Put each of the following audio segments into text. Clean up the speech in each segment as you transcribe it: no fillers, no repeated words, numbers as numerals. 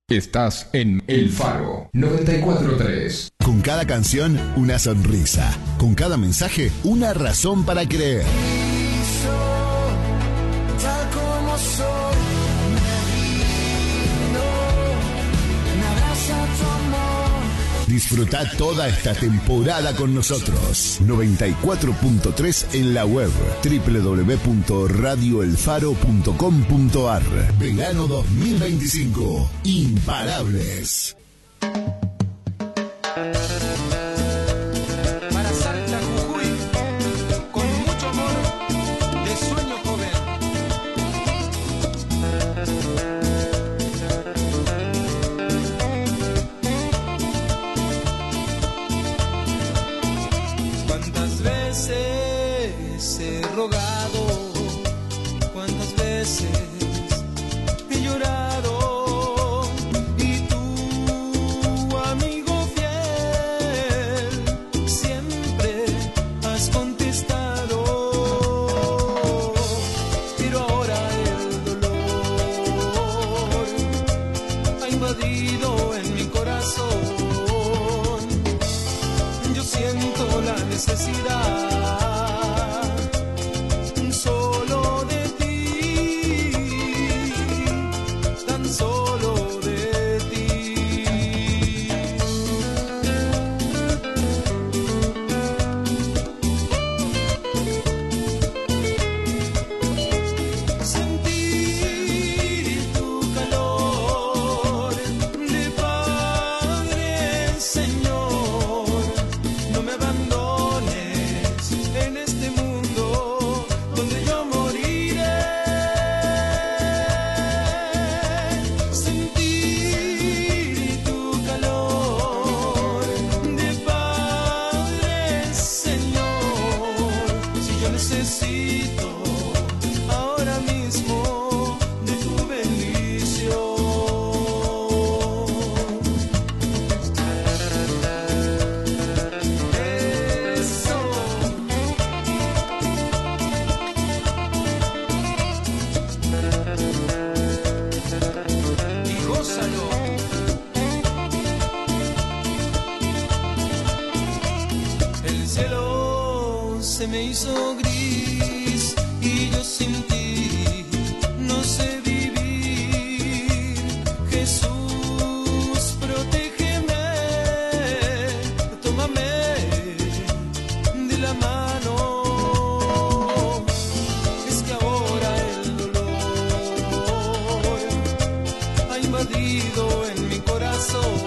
Estás en El Faro 94.3. Con cada canción, una sonrisa. Con cada mensaje, una razón para creer. Tal como soy, me abraza tu amor. Disfruta toda esta temporada con nosotros. 94.3 en la web, www.radioelfaro.com.ar. Verano 2025. Imparables. Para Salta, Jujuy, con mucho amor, de sueño joven. Cuántas veces he rogado, cuántas veces he llorado, y tú, amigo fiel, siempre has contestado. Pero ahora el dolor ha invadido en mi corazón. Yo siento la necesidad solo de ti, tan solo de ti. Sentir tu calor de Padre, Señor, no me abandones en este mundo donde yo moriré. Sentir tu calor de Padre, Señor, si yo necesito ahora mismo de tu bendición. Eso. Y gózalo. El cielo se me hizo gris y yo sin ti no sé vivir. Jesús, protégeme, tómame de la mano. Es que ahora el dolor ha invadido en mi corazón.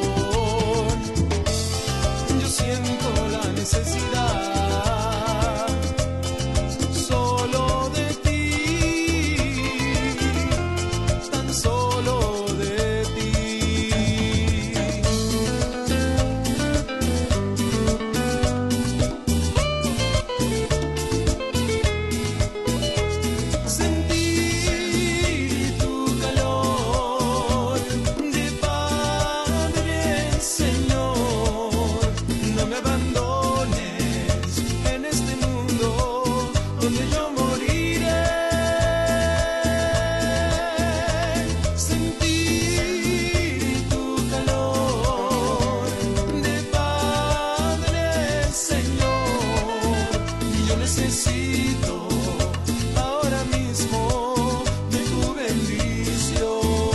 Yo siento la necesidad solo de ti, tan solo de ti. Sentir tu calor de Padre, Señor, no me abandones en este mundo donde yo moriré. Sentir tu calor de Padre, Señor, y yo necesito ahora mismo de tu bendición.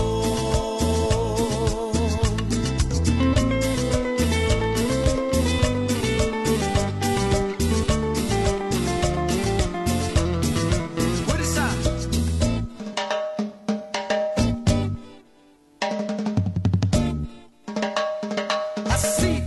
¡Fuerza! Así.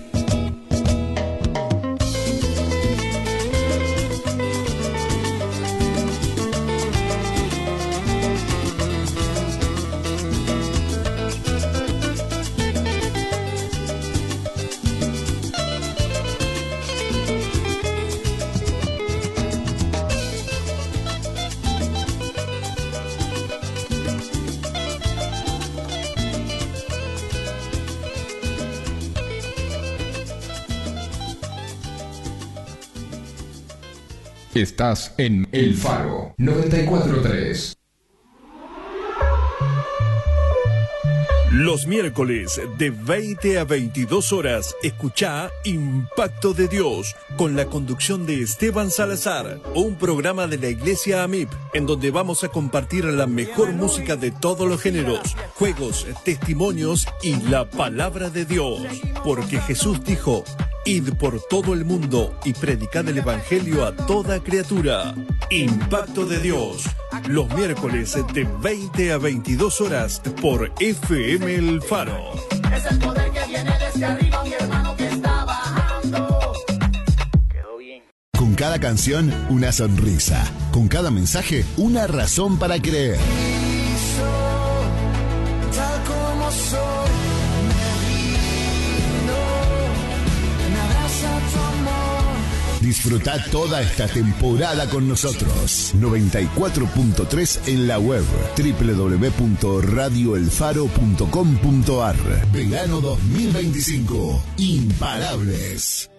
Estás en El Faro 94.3. Los miércoles de 20 a 22 horas, escuchá Impacto de Dios con la conducción de Esteban Salazar, un programa de la Iglesia AMIP en donde vamos a compartir la mejor música de todos los géneros, juegos, testimonios y la palabra de Dios. Porque Jesús dijo: id por todo el mundo y predicad el Evangelio a toda criatura. Impacto de Dios, los miércoles de 20 a 22 horas por FM El Faro. Es el poder que viene desde arriba, mi hermano que está bajando. Quedó bien. Con cada canción, una sonrisa. Con cada mensaje, una razón para creer. Tal como soy, me rindo, me abraza tu amor. Disfruta toda esta temporada con nosotros. 94.3 en la web, www.radioelfaro.com.ar. Verano 2025. Imparables.